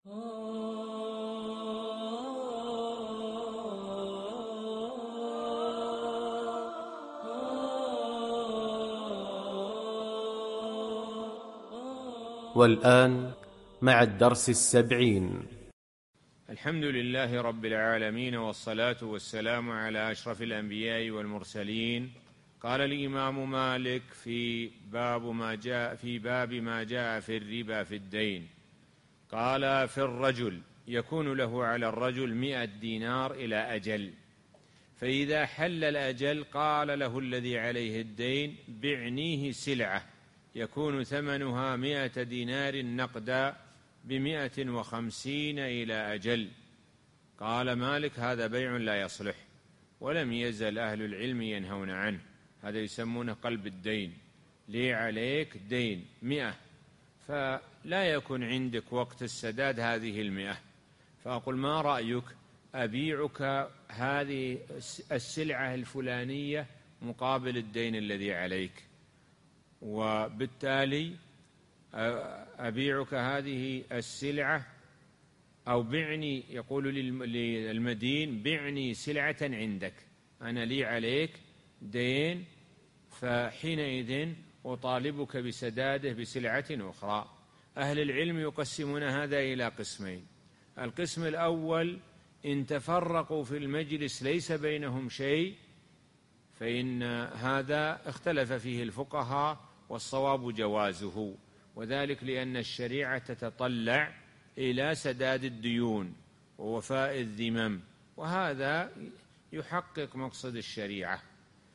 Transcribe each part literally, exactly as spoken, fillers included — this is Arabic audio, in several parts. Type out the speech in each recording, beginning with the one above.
والآن مع الدرس السبعين. الحمد لله رب العالمين، والصلاة والسلام على أشرف الأنبياء والمرسلين. قال الإمام مالك في باب ما جاء في باب ما جاء في الربا في الدين. قال: في الرجل يكون له على الرجل مئة دينار إلى أجل، فإذا حل الأجل قال له الذي عليه الدين: بعنيه سلعة يكون ثمنها مئة دينار نقدا بمئة وخمسين إلى أجل. قال مالك: هذا بيع لا يصلح، ولم يزل أهل العلم ينهون عنه. هذا يسمونه قلب الدين، لي عليك دين مئة، فلا يكون عندك وقت السداد هذه المئة، فأقول: ما رأيك أبيعك هذه السلعة الفلانية مقابل الدين الذي عليك، وبالتالي أبيعك هذه السلعة، أو بعني، يقول للمدين: بعني سلعة عندك، أنا لي عليك دين، فحينئذ أطالبك بسداده بسلعة أخرى. أهل العلم يقسمون هذا إلى قسمين: القسم الأول إن تفرقوا في المجلس ليس بينهم شيء، فإن هذا اختلف فيه الفقهاء، والصواب جوازه، وذلك لأن الشريعة تتطلع إلى سداد الديون ووفاء الذمم، وهذا يحقق مقصد الشريعة.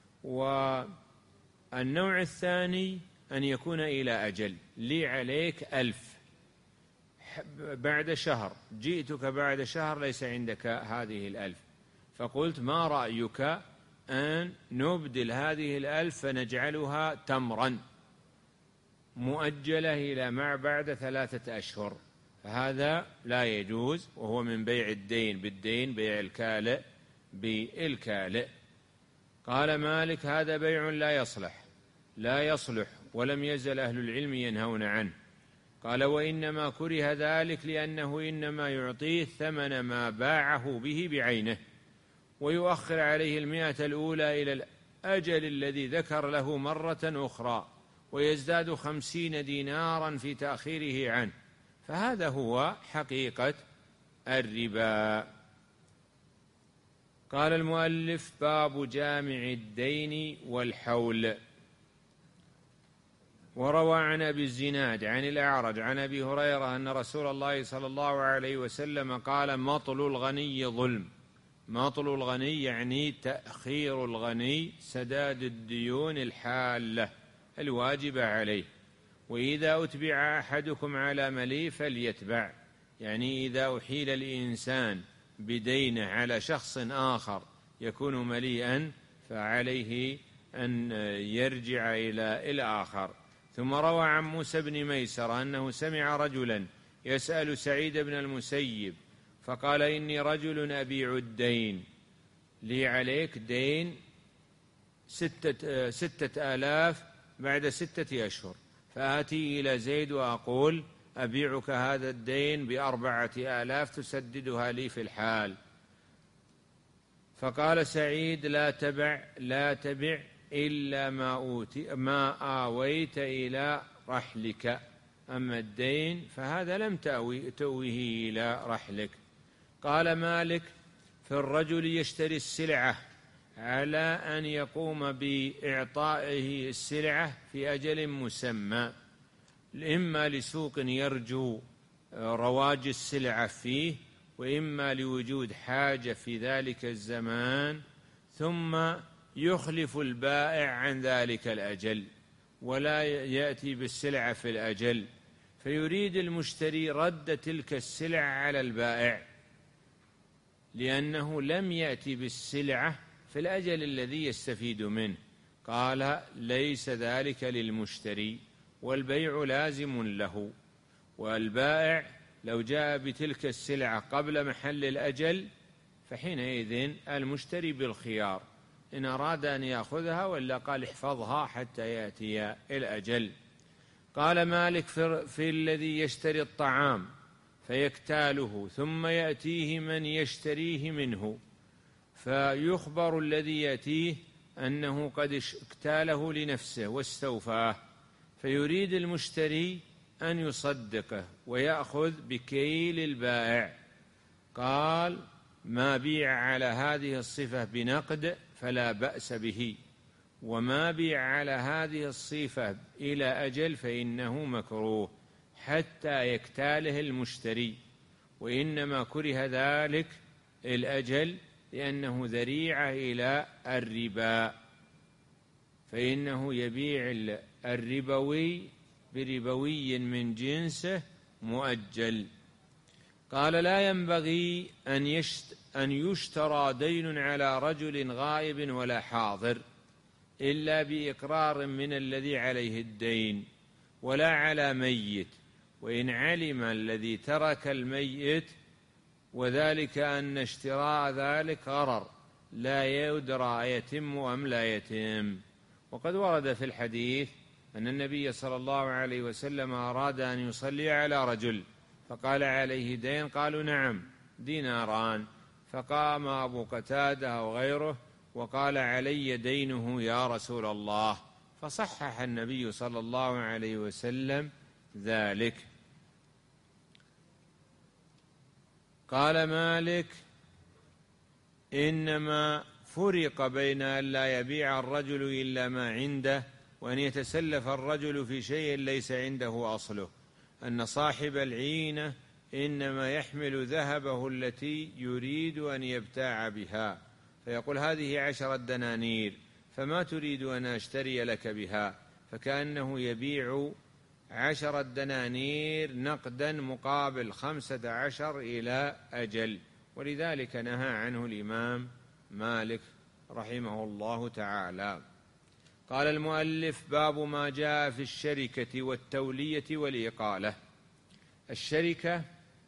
والنوع الثاني أن يكون إلى أجل، لي عليك ألف، بعد شهر جئتك، بعد شهر ليس عندك هذه الألف، فقلت: ما رأيك أن نبدل هذه الألف فنجعلها تمرا مؤجلة إلى ما بعد ثلاثة أشهر؟ فهذا لا يجوز، وهو من بيع الدين بالدين، بيع الكالئ بالكالئ. قال مالك: هذا بيع لا يصلح لا يصلح ولم يزل أهل العلم ينهون عنه. قال: وإنما كره ذلك لأنه إنما يعطيه ثمن ما باعه به بعينه، ويؤخر عليه المئة الأولى إلى الأجل الذي ذكر له مرة أخرى، ويزداد خمسين دينارا في تأخيره عنه، فهذا هو حقيقة الربا. قال المؤلف: باب جامع الدين والحول. وروى عن أبي الزناد عن الأعرج عن أبي هريرة أن رسول الله صلى الله عليه وسلم قال: مطل الغني ظلم. مطل الغني يعني تأخير الغني سداد الديون الحالة الواجبة عليه. وإذا أتبع أحدكم على ملي فليتبع، يعني إذا أحيل الإنسان بدينه على شخص آخر يكون مليئا فعليه أن يرجع إلى الآخر. ثم روى عن موسى بن ميسر أنه سمع رجلا يسأل سعيد بن المسيب فقال: إني رجل أبيع الدين، لي عليك دين ستة, ستة آلاف بعد ستة أشهر، فآتي إلى زيد وأقول: أبيعك هذا الدين بأربعة آلاف تسددها لي في الحال. فقال سعيد: لا تبع لا تبع إلا ما, أوتي ما آويت إلى رحلك، أما الدين فهذا لم تأوي تؤويه إلى رحلك. قال مالك: في الرجل يشتري السلعة على أن يقوم بإعطائه السلعة في أجل مسمى، إما لسوق يرجو رواج السلعة فيه، وإما لوجود حاجة في ذلك الزمان، ثم يخلف البائع عن ذلك الأجل ولا يأتي بالسلعة في الأجل، فيريد المشتري رد تلك السلعة على البائع لأنه لم يأتي بالسلعة في الأجل الذي يستفيد منه. قال: ليس ذلك للمشتري، والبيع لازم له، والبائع لو جاء بتلك السلعة قبل محل الأجل فحينئذ المشتري بالخيار إن أراد أن يأخذها، ولا قال احفظها حتى يأتي الأجل. قال مالك: في الذي يشتري الطعام فيكتاله، ثم يأتيه من يشتريه منه فيخبر الذي يأتيه أنه قد اكتاله لنفسه واستوفاه، فيريد المشتري أن يصدقه ويأخذ بكيل البائع. قال: ما بيع على هذه الصفة بنقد فلا بأس به، وما بيع على هذه الصفة إلى أجل فإنه مكروه حتى يكتاله المشتري، وإنما كره ذلك الأجل لأنه ذريعة إلى الربا، فإنه يبيع الربوي بربوي من جنسه مؤجل. قال: لا ينبغي أن يشترى دين على رجل غائب ولا حاضر إلا بإقرار من الذي عليه الدين، ولا على ميت، وإن علم الذي ترك الميت وذلك أن اشتراء ذلك غرر لا يدرى يتم أم لا يتم. وقد ورد في الحديث أن النبي صلى الله عليه وسلم أراد أن يصلي على رجل فقال: عليه دين؟ قالوا: نعم، ديناران. فقام أبو قتادة وغيره وقال: علي دينه يا رسول الله، فصحح النبي صلى الله عليه وسلم ذلك. قال مالك: إنما فرق بين أن لا يبيع الرجل إلا ما عنده وأن يتسلف الرجل في شيء ليس عنده أصله، أن صاحب العينة إنما يحمل ذهبه التي يريد أن يبتاع بها، فيقول: هذه عشرة دنانير، فما تريد أن أشتري لك بها؟ فكأنه يبيع عشرة دنانير نقدا مقابل خمسة عشر إلى أجل، ولذلك نهى عنه الإمام مالك رحمه الله تعالى. قال المؤلف: باب ما جاء في الشركة والتولية والإقالة. الشركة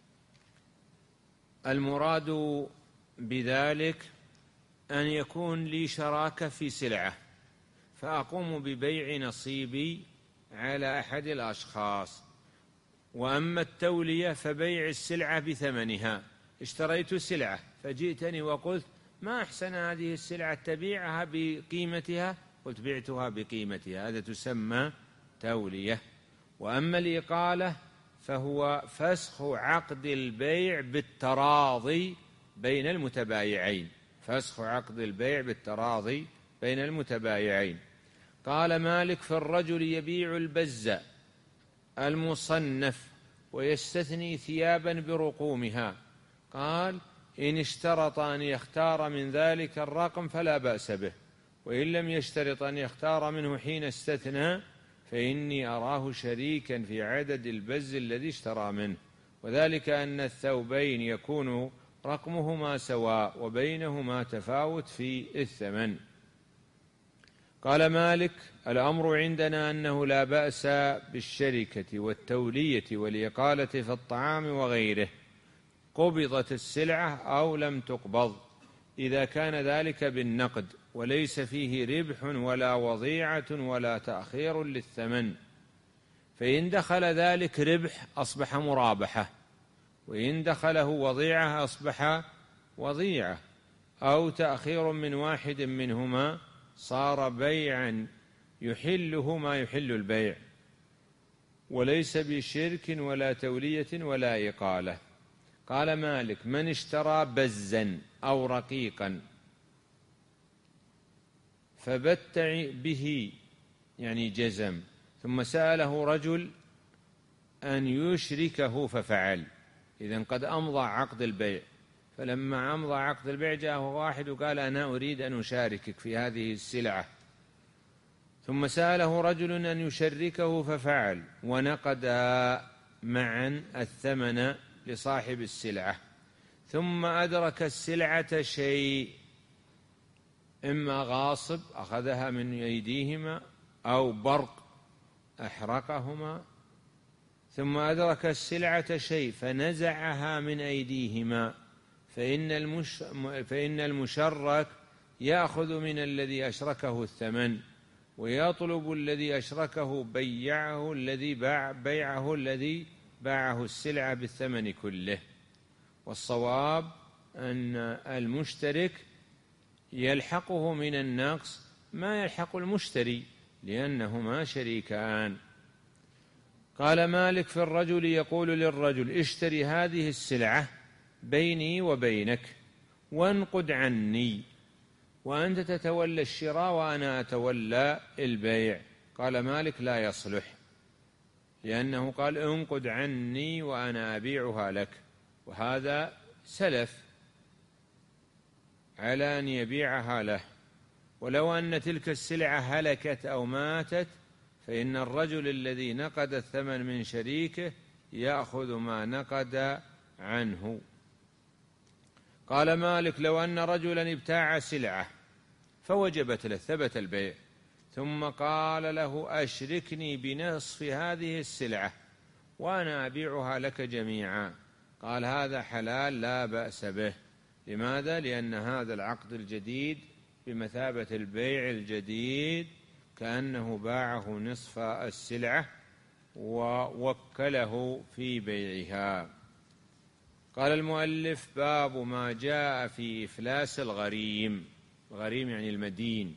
المراد بذلك أن يكون لي شراكة في سلعة فأقوم ببيع نصيبي على أحد الأشخاص، وأما التولية فبيع السلعة بثمنها. اشتريت سلعة فجئتني وقلت: ما أحسن هذه السلعة، تبيعها بقيمتها؟ قلت: بعتها بقيمتها، هذا تسمى تولية. وأما الإقالة فهو فسخ عقد البيع بالتراضي بين المتبايعين، فسخ عقد البيع بالتراضي بين المتبايعين. قال مالك: في الرجل يبيع البز المصنف ويستثني ثيابا برقومها. قال: إن اشترط أن يختار من ذلك الرقم فلا بأس به، وإن لم يشترط أن يختار منه حين استثنى فإني أراه شريكا في عدد البز الذي اشترى منه، وذلك أن الثوبين يكون رقمهما سواء وبينهما تفاوت في الثمن. قال مالك: الأمر عندنا أنه لا بأس بالشركة والتولية والإقالة في الطعام وغيره، قبضت السلعة أو لم تقبض، إذا كان ذلك بالنقد وليس فيه ربح ولا وضيعة ولا تأخير للثمن. فإن دخل ذلك ربح أصبح مرابحة، وإن دخله وضيعة أصبح وضيعة، أو تأخير من واحد منهما صار بيعا يحله ما يحل البيع، وليس بشرك ولا تولية ولا إقالة. قال مالك: من اشترى بزا أو رقيقا فبتع به، يعني جزم، ثم سأله رجل أن يشركه ففعل، إذن قد أمضى عقد البيع، فلما أمضى عقد البيع جاءه واحد وقال: أنا أريد أن أشاركك في هذه السلعة، ثم سأله رجل أن يشركه ففعل، ونقدا معا الثمن لصاحب السلعة، ثم أدرك السلعة شيء، إما غاصب أخذها من أيديهما أو برق أحرقهما، ثم أدرك السلعة شيء فنزعها من أيديهما، فإن, المش فإن المشرك يأخذ من الذي أشركه الثمن، ويطلب الذي أشركه بيعه الذي باع بيعه الذي باعه السلعة بالثمن كله. والصواب أن المشترك يلحقه من النقص ما يلحق المشتري، لأنهما شريكان. قال مالك: في الرجل يقول للرجل: اشتري هذه السلعة بيني وبينك وانقد عني، وأنت تتولى الشراء وأنا أتولى البيع. قال مالك: لا يصلح، لأنه قال: انقد عني وأنا أبيعها لك، وهذا سلف على أن يبيعها له. ولو أن تلك السلعة هلكت أو ماتت فإن الرجل الذي نقد الثمن من شريكه يأخذ ما نقد عنه. قال مالك: لو أن رجلا ابتاع سلعة فوجبت له، ثبت البيع، ثم قال له: أشركني بنصف هذه السلعة وأنا أبيعها لك جميعا، قال: هذا حلال لا بأس به. لماذا؟ لأن هذا العقد الجديد بمثابة البيع الجديد، كأنه باعه نصف السلعة ووكله في بيعها. قال المؤلف: باب ما جاء في إفلاس الغريم. الغريم يعني المدين.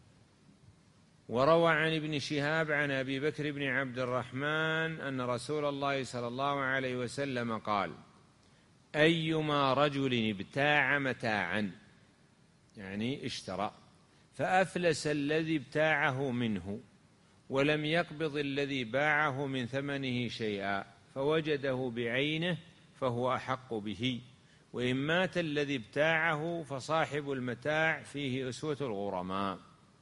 وروى عن ابن شهاب عن أبي بكر بن عبد الرحمن أن رسول الله صلى الله عليه وسلم قال: أيما رجل ابتاع متاعا، يعني اشترى، فأفلس الذي ابتاعه منه ولم يقبض الذي باعه من ثمنه شيئا فوجده بعينه فهو أحق به، وإن مات الذي ابتاعه فصاحب المتاع فيه أسوة الغرماء.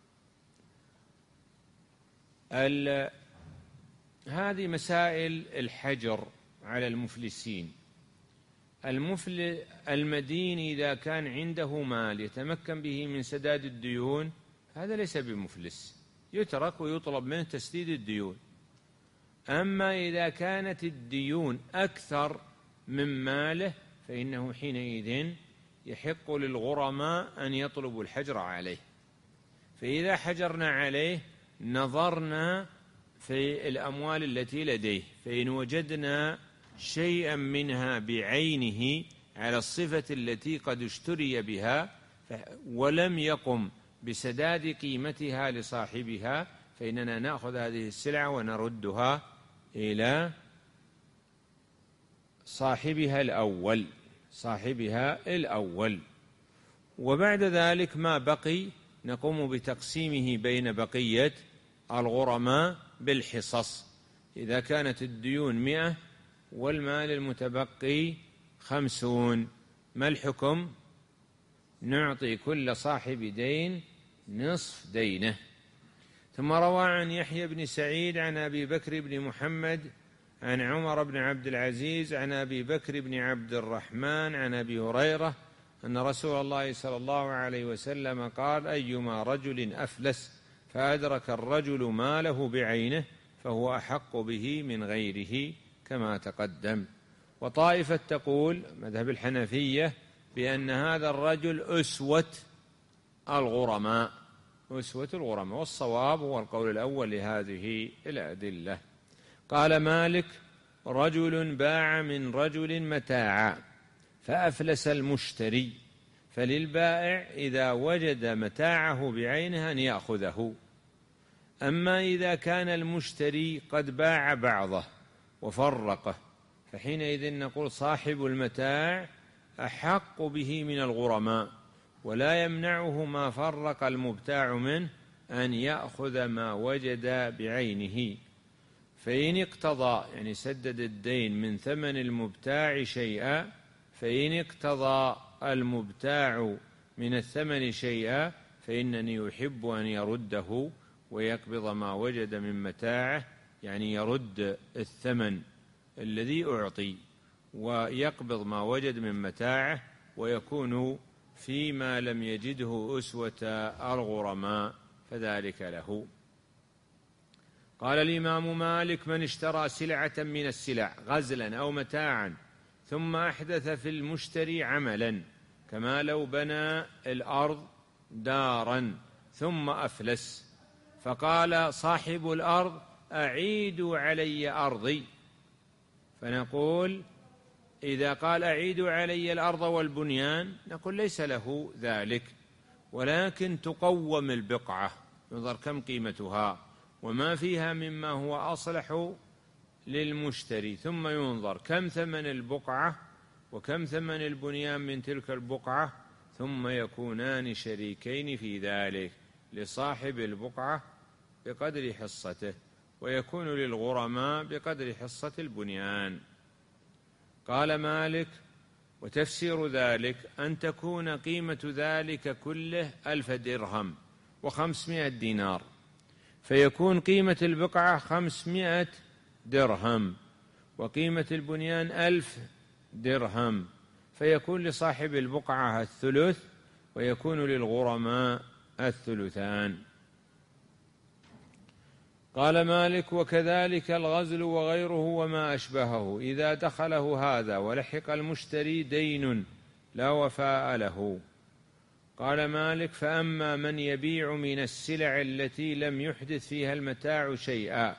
هذه مسائل الحجر على المفلسين. المفل المدين إذا كان عنده مال يتمكن به من سداد الديون هذا ليس بمفلس، يترك ويطلب منه تسديد الديون. أما إذا كانت الديون أكثر من ماله فإنه حينئذ يحق للغرماء أن يطلبوا الحجر عليه. فإذا حجرنا عليه نظرنا في الأموال التي لديه، فإن وجدنا شيئا منها بعينه على الصفة التي قد اشتري بها ولم يقم بسداد قيمتها لصاحبها فإننا نأخذ هذه السلعة ونردها إلى صاحبها الأول صاحبها الأول وبعد ذلك ما بقي نقوم بتقسيمه بين بقية الغرماء بالحصص. إذا كانت الديون مئة والمال المتبقي خمسون، ما الحكم؟ نعطي كل صاحب دين نصف دينه. ثم روى عن يحيى بن سعيد عن أبي بكر بن محمد عن عمر بن عبد العزيز عن أبي بكر بن عبد الرحمن عن أبي هريرة أن رسول الله صلى الله عليه وسلم قال: أيما رجل أفلس فأدرك الرجل ماله بعينه فهو أحق به من غيره كما تقدم. وطائفة تقول مذهب الحنفية بأن هذا الرجل أسوة الغرماء أسوة الغرماء والصواب هو القول الأول لهذه الأدلة. قال مالك: رجل باع من رجل متاعا فأفلس المشتري، فللبائع إذا وجد متاعه بعينه أن يأخذه. أما إذا كان المشتري قد باع بعضه وفرقه فحينئذ نقول صاحب المتاع أحق به من الغرماء، ولا يمنعه ما فرق المبتاع منه أن يأخذ ما وجد بعينه. فإن اقتضى يعني سدد الدين من ثمن المبتاع شيئا فإن اقتضى المبتاع من الثمن شيئا فإنني أحب أن يرده ويقبض ما وجد من متاعه، يعني يرد الثمن الذي أعطي ويقبض ما وجد من متاعه ويكون فيما لم يجده أسوة الغرماء فذلك له. قال الإمام مالك: من اشترى سلعة من السلع غزلا أو متاعا ثم أحدث في المشتري عملا كما لو بنى الأرض دارا ثم أفلس، فقال صاحب الأرض: أعيدوا علي أرضي، فنقول إذا قال أعيدوا علي الأرض والبنيان نقول ليس له ذلك، ولكن تقوم البقعة، ينظر كم قيمتها وما فيها مما هو أصلح للمشتري، ثم ينظر كم ثمن البقعة وكم ثمن البنيان من تلك البقعة، ثم يكونان شريكين في ذلك، لصاحب البقعة بقدر حصته، ويكون للغرماء بقدر حصة البنيان. قال مالك: وتفسير ذلك أن تكون قيمة ذلك كله ألف درهم وخمسمائة دينار، فيكون قيمة البقعة خمسمائة درهم وقيمة البنيان ألف درهم، فيكون لصاحب البقعة الثلث ويكون للغرماء الثلثان. قال مالك: وكذلك الغزل وغيره وما أشبهه إذا دخله هذا ولحق المشتري دين لا وفاء له. قال مالك: فأما من يبيع من السلع التي لم يحدث فيها المتاع شيئا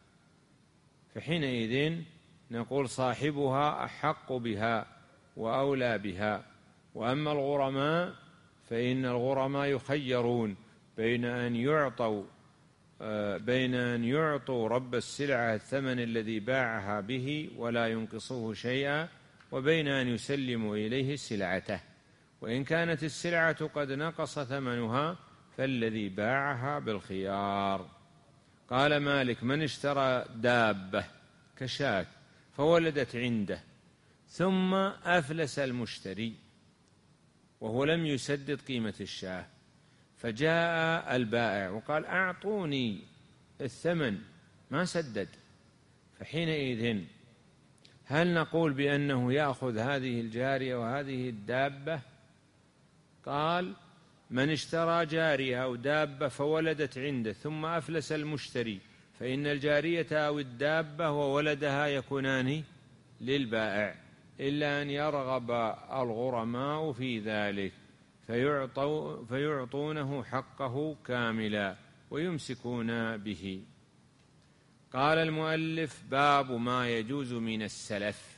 فحينئذ نقول صاحبها أحق بها وأولى بها. وأما الغرماء فإن الغرماء يخيرون بين أن يعطوا بين أن يعطوا رب السلعة الثمن الذي باعها به ولا ينقصوه شيئا، وبين أن يسلموا إليه سلعته، وإن كانت السلعة قد نقص ثمنها فالذي باعها بالخيار. قال مالك: من اشترى دابة كشاة فولدت عنده ثم أفلس المشتري وهو لم يسدد قيمة الشاة، فجاء البائع وقال: أعطوني الثمن، ما سدد، فحينئذ هل نقول بأنه يأخذ هذه الجارية وهذه الدابة؟ قال: من اشترى جارية أو دابة فولدت عنده ثم أفلس المشتري فإن الجارية أو الدابة وولدها يكونان للبائع، إلا أن يرغب الغرماء في ذلك فيعطوا فيعطونه حقه كاملا ويمسكون به. قال المؤلف: باب ما يجوز من السلف.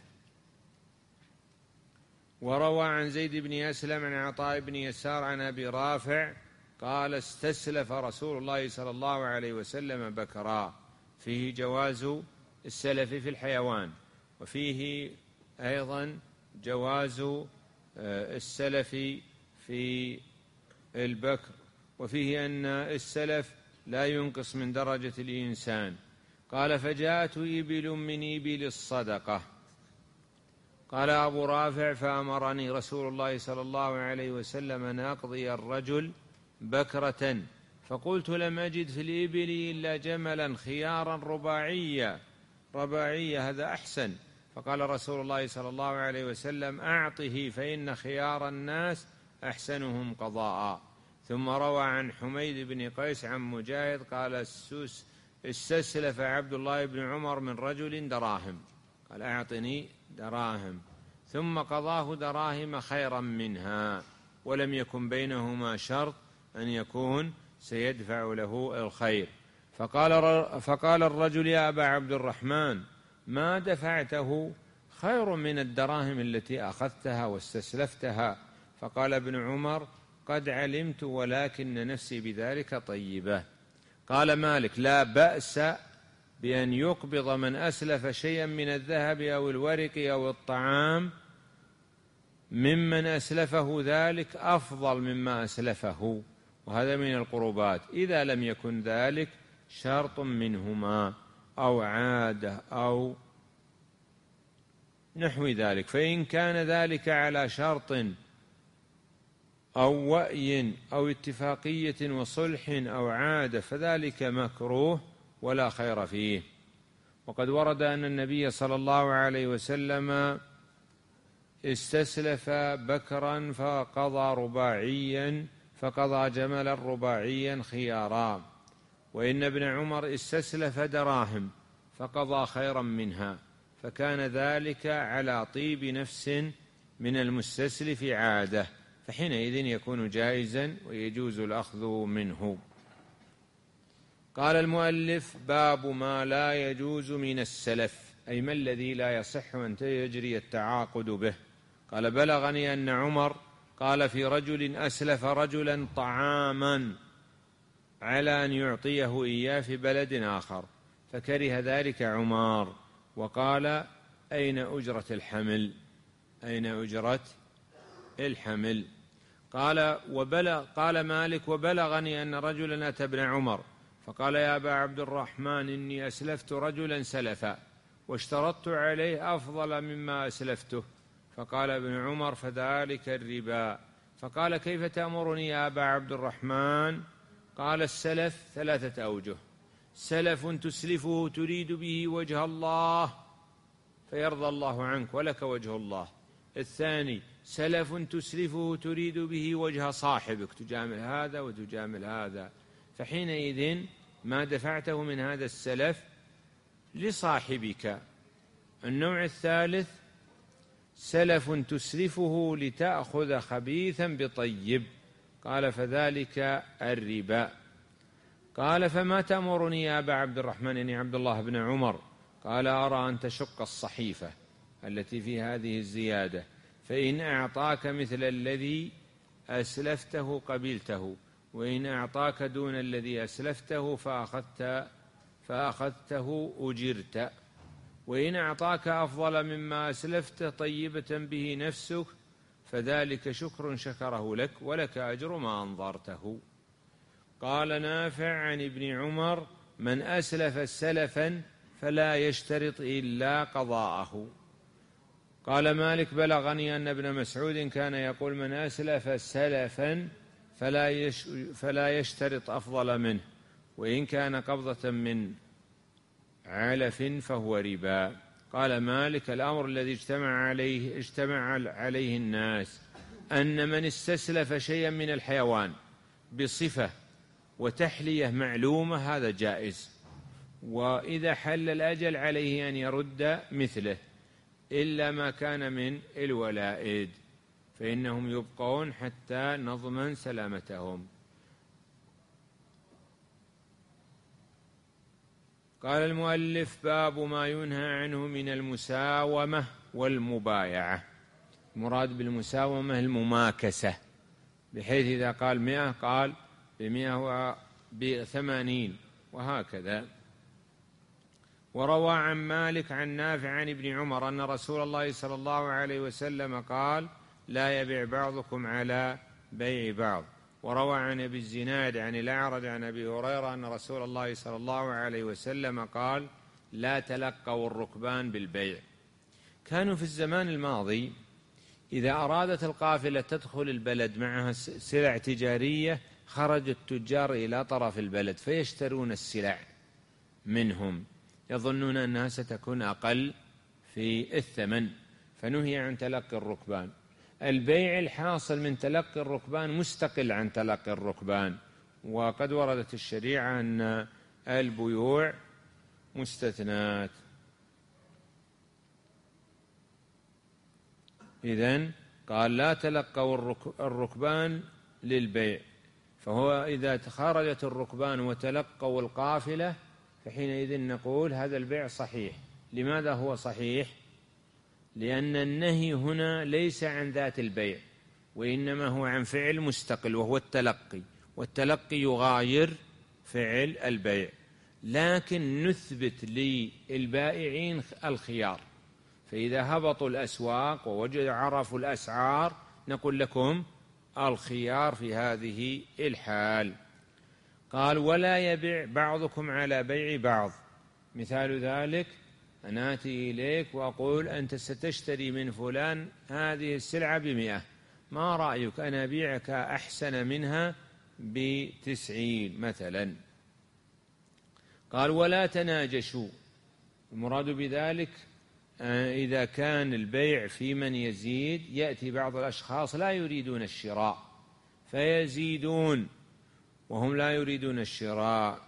وروى عن زيد بن أسلم عن عطاء بن يسار عن أبي رافع قال: استسلف رسول الله صلى الله عليه وسلم بكرا، فيه جواز السلف في الحيوان، وفيه أيضا جواز السلف في البكر، وفيه أن السلف لا ينقص من درجة الإنسان. قال: فجاءت إبل من إبل الصدقة. قال أبو رافع: فأمرني رسول الله صلى الله عليه وسلم أن أقضي الرجل بكرة، فقلت: لم أجد في الإبل إلا جملا خيارا رباعيا رباعية هذا أحسن. فقال رسول الله صلى الله عليه وسلم: أعطه فإن خيار الناس أحسنهم قضاء. ثم روى عن حميد بن قيس عن مجاهد قال: السوس استسلف عبد الله بن عمر من رجل دراهم، قال: أعطني دراهم، ثم قضاه دراهم خيرا منها، ولم يكن بينهما شرط أن يكون سيدفع له الخير. فقال, فقال الرجل: يا أبا عبد الرحمن، ما دفعته خير من الدراهم التي أخذتها واستسلفتها. فقال ابن عمر: قد علمت، ولكن نفسي بذلك طيبة. قال مالك: لا بأس بأن يقبض من أسلف شيئا من الذهب أو الورق أو الطعام ممن أسلفه ذلك أفضل مما أسلفه، وهذا من القربات، إذا لم يكن ذلك شرط منهما أو عادة أو نحو ذلك. فإن كان ذلك على شرط أو وأي أو اتفاقية وصلح أو عادة فذلك مكروه ولا خير فيه. وقد ورد أن النبي صلى الله عليه وسلم استسلف بكرا فقضى رباعيا فقضى جملا رباعيا خيارا، وإن ابن عمر استسلف دراهم فقضى خيرا منها، فكان ذلك على طيب نفس من المستسلف عادة، فحينئذ يكون جائزا ويجوز الأخذ منه. قال المؤلف: باب ما لا يجوز من السلف. أي ما الذي لا يصح أن يجري التعاقد به؟ قال بلغني أن عمر قال في رجل أسلف رجلا طعاما على أن يعطيه إياه في بلد آخر، فكره ذلك عمر وقال أين أجرة الحمل؟ أين أجرة الحمل؟ قال وبلغ قال مالك وبلغني أن رجلا أتى ابن عمر فقال يا أبا عبد الرحمن إني أسلفت رجلا سلفا واشترطت عليه أفضل مما أسلفته، فقال ابن عمر فذلك الربا. فقال كيف تأمرني يا أبا عبد الرحمن؟ قال السلف ثلاثة أوجه: سلف تسلفه تريد به وجه الله فيرضى الله عنك ولك وجه الله. الثاني سلف تسلفه تريد به وجه صاحبك، تجامل هذا وتجامل هذا، فحينئذ ما دفعته من هذا السلف لصاحبك. النوع الثالث سلف تسلفه لتأخذ خبيثا بطيب، قال فذلك الربا. قال فما تأمرني يا أبا عبد الرحمن إني عبد الله بن عمر؟ قال أرى أن تشق الصحيفة التي في هذه الزيادة، فإن أعطاك مثل الذي أسلفته قبلته، وإن أعطاك دون الذي أسلفته فأخذت فأخذته أجرت، وإن أعطاك أفضل مما أسلفت طيبة به نفسك فذلك شكر شكره لك ولك أجر ما أنظرته. قال نافع عن ابن عمر من أسلف سلفا فلا يشترط إلا قضاءه. قال مالك بلغني أن ابن مسعود كان يقول من أسلف سلفا فلا, يش فلا يشترط أفضل منه، وإن كان قبضة من علف فهو ربا. قال مالك الأمر الذي اجتمع عليه اجتمع عليه الناس أن من استسلف شيئا من الحيوان بصفة وتحلية معلومة هذا جائز، وإذا حل الأجل عليه أن يرد مثله، إلا ما كان من الولائد فإنهم يبقون حتى نضمن سلامتهم. قال المؤلف باب ما ينهى عنه من المساومة والمبايعة. المراد بالمساومة المماكسة، بحيث إذا قال مئة قال بمئة وبثمانين وهكذا. وروى عن مالك عن نافع عن ابن عمر أن رسول الله صلى الله عليه وسلم قال لا يبيع بعضكم على بيع بعض. وروى عن أبي الزناد عن الأعرج عن أبي هريرة أن رسول الله صلى الله عليه وسلم قال لا تلقوا الركبان بالبيع. كانوا في الزمان الماضي إذا أرادت القافلة تدخل البلد معها سلع تجارية خرج التجار إلى طرف البلد فيشترون السلع منهم، يظنون أنها ستكون أقل في الثمن، فنهي عن تلقي الركبان. البيع الحاصل من تلقي الركبان مستقل عن تلقي الركبان، وقد وردت الشريعة أن البيوع مستثنات. إذن قال لا تلقوا الركبان للبيع، فهو إذا خرجت الركبان وتلقوا القافلة فحينئذ نقول هذا البيع صحيح. لماذا هو صحيح؟ لأن النهي هنا ليس عن ذات البيع، وإنما هو عن فعل مستقل وهو التلقي، والتلقي يغاير فعل البيع، لكن نثبت للبائعين الخيار. فإذا هبطوا الأسواق ووجدوا عرفوا الأسعار نقول لكم الخيار في هذه الحال. قال ولا يبيع بعضكم على بيع بعض. مثال ذلك أن آتي إليك وأقول أنت ستشتري من فلان هذه السلعة بمئة، ما رأيك أنا أبيعك أحسن منها بتسعين مثلا. قال ولا تناجشوا. المراد بذلك إذا كان البيع في من يزيد يأتي بعض الأشخاص لا يريدون الشراء فيزيدون وهم لا يريدون الشراء.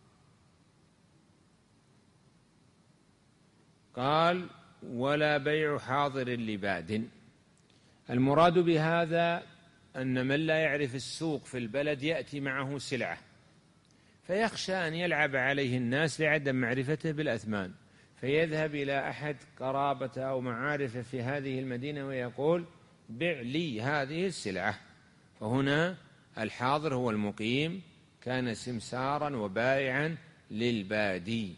قال ولا بيع حاضر لباد. المراد بهذا أن من لا يعرف السوق في البلد يأتي معه سلعة فيخشى أن يلعب عليه الناس لعدم معرفته بالأثمان، فيذهب إلى أحد قرابة أو معارفه في هذه المدينة ويقول بع لي هذه السلعة، فهنا الحاضر هو المقيم، كان سمسارا وبائعا للبادي.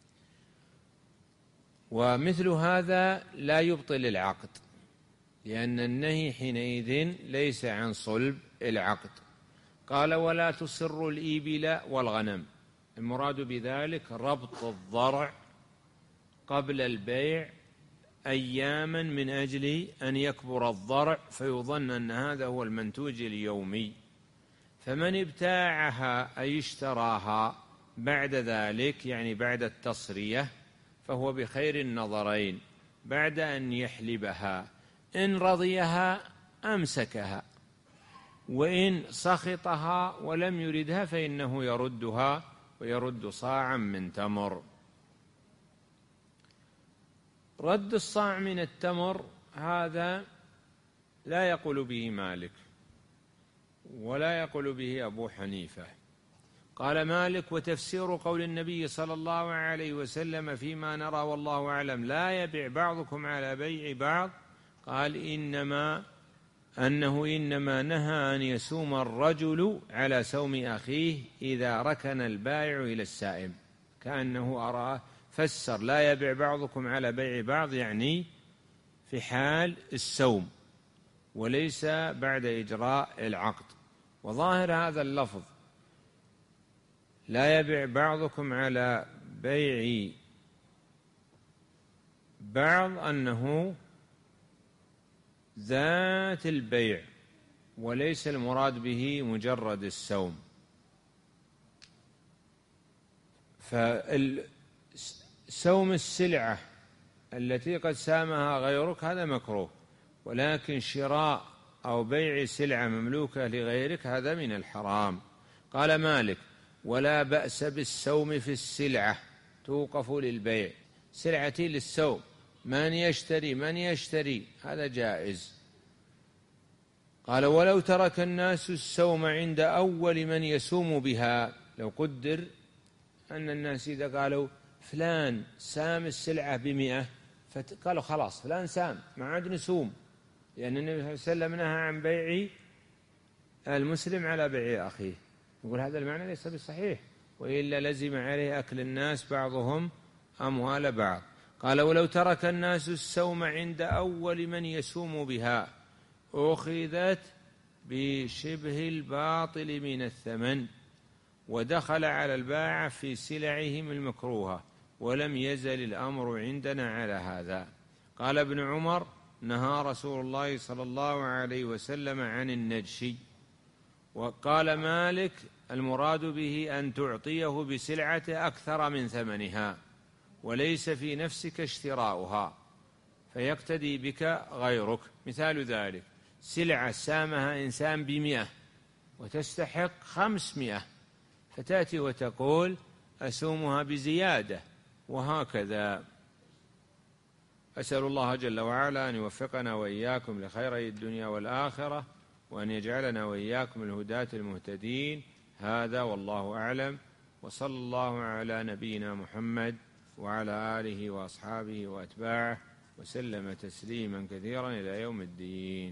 ومثل هذا لا يبطل العقد، لأن النهي حينئذ ليس عن صلب العقد. قال ولا تصر الإبل والغنم، المراد بذلك ربط الضرع قبل البيع أياما من أجل أن يكبر الضرع فيظن أن هذا هو المنتوج اليومي، فمن ابتاعها أي اشتراها بعد ذلك يعني بعد التصرية فهو بخير النظرين بعد أن يحلبها، إن رضيها أمسكها، وإن سخطها ولم يردها فإنه يردها ويرد صاعا من تمر. رد الصاع من التمر هذا لا يقول به مالك ولا يقول به أبو حنيفة. قال مالك وتفسير قول النبي صلى الله عليه وسلم فيما نرى والله أعلم لا يبيع بعضكم على بيع بعض، قال إنما أنه إنما نهى أن يسوم الرجل على سوم أخيه إذا ركن البائع إلى السائم، كأنه أراه فسر لا يبيع بعضكم على بيع بعض يعني في حال السوم وليس بعد إجراء العقد. وظاهر هذا اللفظ لا يبيع بعضكم على بيع بعض أنه ذات البيع وليس المراد به مجرد السوم. فسوم السلعة التي قد سامها غيرك هذا مكروه، ولكن شراء أو بيع سلعة مملوكة لغيرك هذا من الحرام. قال مالك ولا بأس بالسوم في السلعة توقف للبيع، سلعتي للسوم من يشتري من يشتري هذا جائز. قال ولو ترك الناس السوم عند أول من يسوم بها، لو قدر أن الناس إذا قالوا فلان سام السلعة بمئة فقالوا خلاص فلان سام ما عاد نسوم، لأن النبي صلى الله عليه وسلم نهى عن بيع المسلم على بيع أخيه، يقول هذا المعنى ليس بصحيح، وإلا لزم عليه أكل الناس بعضهم أموال بعض. قال ولو ترك الناس السوم عند أول من يسوم بها أخذت بشبه الباطل من الثمن ودخل على البائع في سلعهم المكروهة ولم يزل الأمر عندنا على هذا. قال ابن عمر نهى رسول الله صلى الله عليه وسلم عن النجش. وقال مالك المراد به أن تعطيه بسلعة أكثر من ثمنها وليس في نفسك اشتراؤها فيقتدي بك غيرك. مثال ذلك سلعة سامها إنسان بمئة وتستحق خمسمائة فتأتي وتقول أسومها بزيادة، وهكذا. أسأل الله جل وعلا أن يوفقنا وإياكم لخيري الدنيا والآخرة، وأن يجعلنا وإياكم الهداة المهتدين. هذا والله أعلم، وصلى الله على نبينا محمد وعلى آله وأصحابه وأتباعه وسلم تسليما كثيرا إلى يوم الدين.